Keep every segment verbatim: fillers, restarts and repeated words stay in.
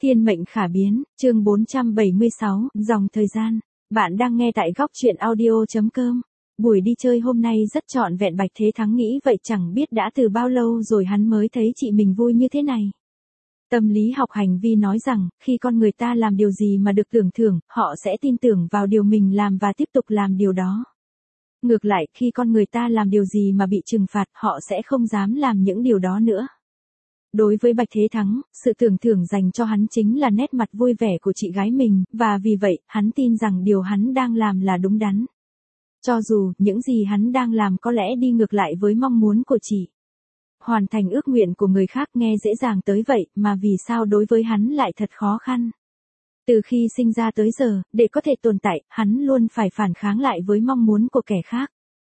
Thiên mệnh khả biến, chương bốn trăm bảy mươi sáu, dòng thời gian. Bạn đang nghe tại góc truyện audio.com. Buổi đi chơi hôm nay rất trọn vẹn. Bạch Thế Thắng nghĩ vậy chẳng biết đã từ bao lâu rồi hắn mới thấy chị mình vui như thế này. Tâm lý học hành vi nói rằng, khi con người ta làm điều gì mà được tưởng thưởng, họ sẽ tin tưởng vào điều mình làm và tiếp tục làm điều đó. Ngược lại, khi con người ta làm điều gì mà bị trừng phạt, họ sẽ không dám làm những điều đó nữa. Đối với Bạch Thế Thắng, sự tưởng thưởng dành cho hắn chính là nét mặt vui vẻ của chị gái mình, và vì vậy, hắn tin rằng điều hắn đang làm là đúng đắn. Cho dù, những gì hắn đang làm có lẽ đi ngược lại với mong muốn của chị. Hoàn thành ước nguyện của người khác nghe dễ dàng tới vậy, mà vì sao đối với hắn lại thật khó khăn. Từ khi sinh ra tới giờ, để có thể tồn tại, hắn luôn phải phản kháng lại với mong muốn của kẻ khác.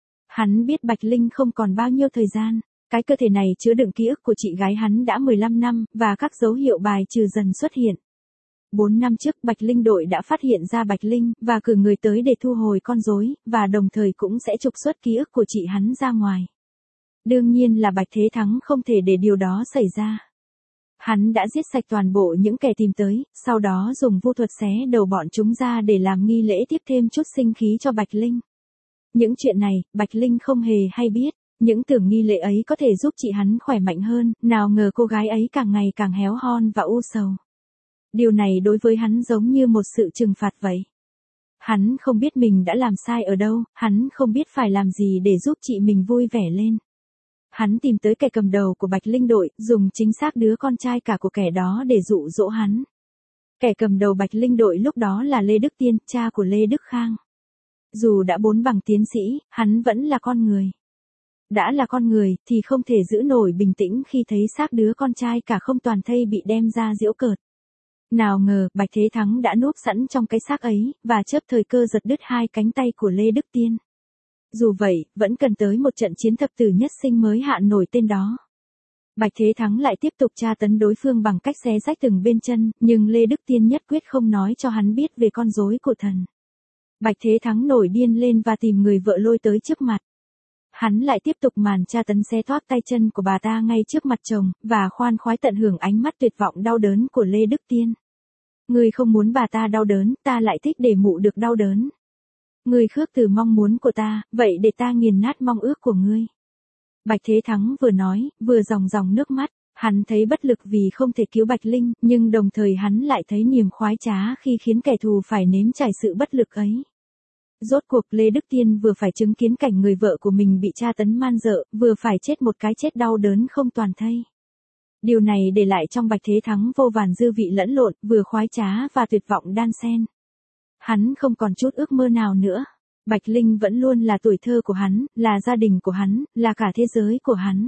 Hắn biết Bạch Linh không còn bao nhiêu thời gian. Cái cơ thể này chứa đựng ký ức của chị gái hắn đã mười lăm năm, và các dấu hiệu bài trừ dần xuất hiện. bốn năm trước Bạch Linh đội đã phát hiện ra Bạch Linh, và cử người tới để thu hồi con rối, và đồng thời cũng sẽ trục xuất ký ức của chị hắn ra ngoài. Đương nhiên là Bạch Thế Thắng không thể để điều đó xảy ra. Hắn đã giết sạch toàn bộ những kẻ tìm tới, sau đó dùng vu thuật xé đầu bọn chúng ra để làm nghi lễ tiếp thêm chút sinh khí cho Bạch Linh. Những chuyện này, Bạch Linh không hề hay biết. Những tưởng nghi lễ ấy có thể giúp chị hắn khỏe mạnh hơn, nào ngờ cô gái ấy càng ngày càng héo hon và u sầu. Điều này đối với hắn giống như một sự trừng phạt vậy. Hắn không biết mình đã làm sai ở đâu, hắn không biết phải làm gì để giúp chị mình vui vẻ lên. Hắn tìm tới kẻ cầm đầu của Bạch Linh đội, dùng chính xác đứa con trai cả của kẻ đó để dụ dỗ hắn. Kẻ cầm đầu Bạch Linh đội lúc đó là Lê Đức Tiên, cha của Lê Đức Khang. Dù đã bốn bằng tiến sĩ, hắn vẫn là con người. Đã là con người, thì không thể giữ nổi bình tĩnh khi thấy xác đứa con trai cả không toàn thây bị đem ra giễu cợt. Nào ngờ, Bạch Thế Thắng đã núp sẵn trong cái xác ấy, và chớp thời cơ giật đứt hai cánh tay của Lê Đức Tiên. Dù vậy, vẫn cần tới một trận chiến thập tử nhất sinh mới hạ nổi tên đó. Bạch Thế Thắng lại tiếp tục tra tấn đối phương bằng cách xé rách từng bên chân, nhưng Lê Đức Tiên nhất quyết không nói cho hắn biết về con rối của thần. Bạch Thế Thắng nổi điên lên và tìm người vợ lôi tới trước mặt. Hắn lại tiếp tục màn tra tấn xé toác tay chân của bà ta ngay trước mặt chồng, và khoan khoái tận hưởng ánh mắt tuyệt vọng đau đớn của Lê Đức Tiên. Ngươi không muốn bà ta đau đớn, ta lại thích để mụ được đau đớn. Ngươi khước từ mong muốn của ta, vậy để ta nghiền nát mong ước của ngươi. Bạch Thế Thắng vừa nói, vừa ròng ròng nước mắt, hắn thấy bất lực vì không thể cứu Bạch Linh, nhưng đồng thời hắn lại thấy niềm khoái trá khi khiến kẻ thù phải nếm trải sự bất lực ấy. Rốt cuộc Lê Đức Tiên vừa phải chứng kiến cảnh người vợ của mình bị tra tấn man dợ, vừa phải chết một cái chết đau đớn không toàn thây. Điều này để lại trong Bạch Thế Thắng vô vàn dư vị lẫn lộn, vừa khoái trá và tuyệt vọng đan xen. Hắn không còn chút ước mơ nào nữa. Bạch Linh vẫn luôn là tuổi thơ của hắn, là gia đình của hắn, là cả thế giới của hắn.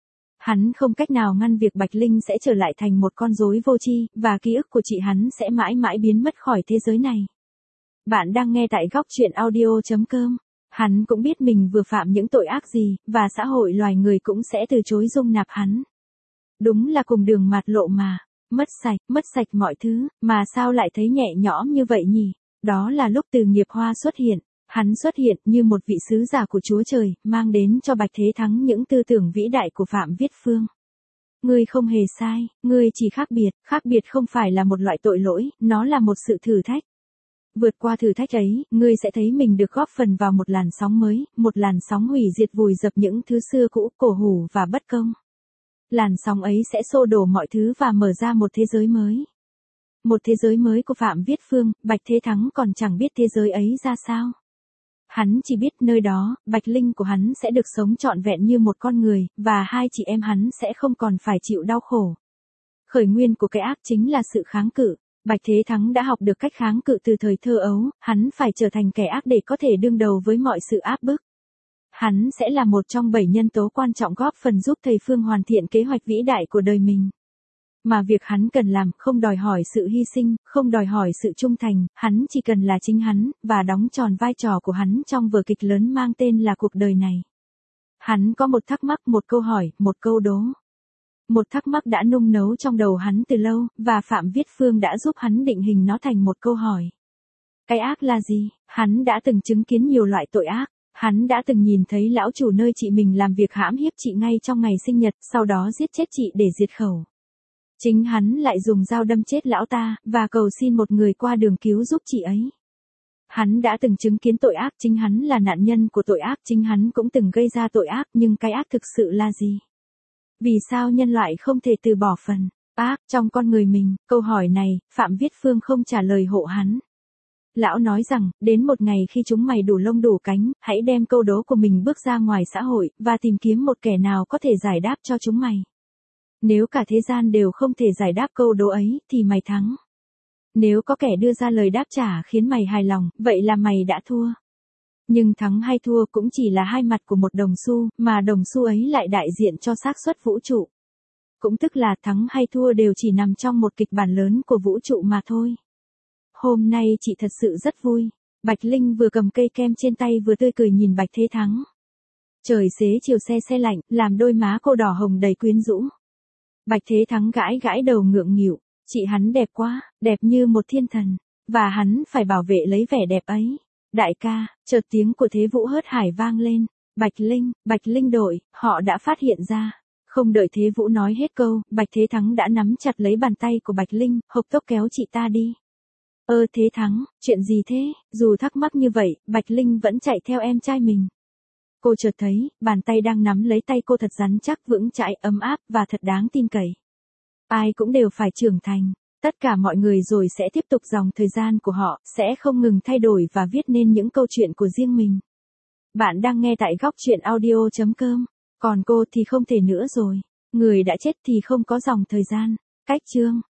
Hắn không cách nào ngăn việc Bạch Linh sẽ trở lại thành một con rối vô tri, và ký ức của chị hắn sẽ mãi mãi biến mất khỏi thế giới này. Bạn đang nghe tại góc truyện audio.com. Hắn cũng biết mình vừa phạm những tội ác gì, và xã hội loài người cũng sẽ từ chối dung nạp hắn. Đúng là cùng đường mạt lộ mà. Mất sạch, mất sạch mọi thứ, mà sao lại thấy nhẹ nhõm như vậy nhỉ? Đó là lúc Từ Nghiệp Hoa xuất hiện. Hắn xuất hiện như một vị sứ giả của Chúa Trời, mang đến cho Bạch Thế Thắng những tư tưởng vĩ đại của Phạm Viết Phương. Ngươi không hề sai, ngươi chỉ khác biệt, khác biệt không phải là một loại tội lỗi, nó là một sự thử thách. Vượt qua thử thách ấy, ngươi sẽ thấy mình được góp phần vào một làn sóng mới, một làn sóng hủy diệt vùi dập những thứ xưa cũ, cổ hủ và bất công. Làn sóng ấy sẽ xô đổ mọi thứ và mở ra một thế giới mới. Một thế giới mới của Phạm Viết Phương. Bạch Thế Thắng còn chẳng biết thế giới ấy ra sao. Hắn chỉ biết nơi đó, Bạch Linh của hắn sẽ được sống trọn vẹn như một con người, và hai chị em hắn sẽ không còn phải chịu đau khổ. Khởi nguyên của cái ác chính là sự kháng cự. Bạch Thế Thắng đã học được cách kháng cự từ thời thơ ấu, hắn phải trở thành kẻ ác để có thể đương đầu với mọi sự áp bức. Hắn sẽ là một trong bảy nhân tố quan trọng góp phần giúp thầy Phương hoàn thiện kế hoạch vĩ đại của đời mình. Mà việc hắn cần làm không đòi hỏi sự hy sinh, không đòi hỏi sự trung thành, hắn chỉ cần là chính hắn, và đóng tròn vai trò của hắn trong vở kịch lớn mang tên là cuộc đời này. Hắn có một thắc mắc, một câu hỏi, một câu đố. Một thắc mắc đã nung nấu trong đầu hắn từ lâu, và Phạm Viết Phương đã giúp hắn định hình nó thành một câu hỏi. Cái ác là gì? Hắn đã từng chứng kiến nhiều loại tội ác. Hắn đã từng nhìn thấy lão chủ nơi chị mình làm việc hãm hiếp chị ngay trong ngày sinh nhật, sau đó giết chết chị để diệt khẩu. Chính hắn lại dùng dao đâm chết lão ta, và cầu xin một người qua đường cứu giúp chị ấy. Hắn đã từng chứng kiến tội ác, chính hắn là nạn nhân của tội ác, chính hắn cũng từng gây ra tội ác, nhưng cái ác thực sự là gì? Vì sao nhân loại không thể từ bỏ phần ác trong con người mình? Câu hỏi này, Phạm Viết Phương không trả lời hộ hắn. Lão nói rằng, đến một ngày khi chúng mày đủ lông đủ cánh, hãy đem câu đố của mình bước ra ngoài xã hội, và tìm kiếm một kẻ nào có thể giải đáp cho chúng mày. Nếu cả thế gian đều không thể giải đáp câu đố ấy, thì mày thắng. Nếu có kẻ đưa ra lời đáp trả khiến mày hài lòng, vậy là mày đã thua. Nhưng thắng hay thua cũng chỉ là hai mặt của một đồng xu, mà đồng xu ấy lại đại diện cho xác suất vũ trụ. Cũng tức là thắng hay thua đều chỉ nằm trong một kịch bản lớn của vũ trụ mà thôi. Hôm nay chị thật sự rất vui. Bạch Linh vừa cầm cây kem trên tay vừa tươi cười nhìn Bạch Thế Thắng. Trời xế chiều se se lạnh, làm đôi má cô đỏ hồng đầy quyến rũ. Bạch Thế Thắng gãi gãi đầu ngượng nghịu. Chị hắn đẹp quá, đẹp như một thiên thần. Và hắn phải bảo vệ lấy vẻ đẹp ấy. Đại ca, chợt tiếng của Thế Vũ hớt hải vang lên. Bạch Linh, Bạch Linh đội, họ đã phát hiện ra. Không đợi Thế Vũ nói hết câu, Bạch Thế Thắng đã nắm chặt lấy bàn tay của Bạch Linh, hộc tốc kéo chị ta đi. Ơ Thế Thắng, chuyện gì thế? Dù thắc mắc như vậy, Bạch Linh vẫn chạy theo em trai mình. Cô chợt thấy, bàn tay đang nắm lấy tay cô thật rắn chắc, vững chãi, ấm áp, và thật đáng tin cậy. Ai cũng đều phải trưởng thành. Tất cả mọi người rồi sẽ tiếp tục dòng thời gian của họ, sẽ không ngừng thay đổi và viết nên những câu chuyện của riêng mình. Bạn đang nghe tại góc chuyện audio chấm com. Còn cô thì không thể nữa rồi. Người đã chết thì không có dòng thời gian. Cách chương.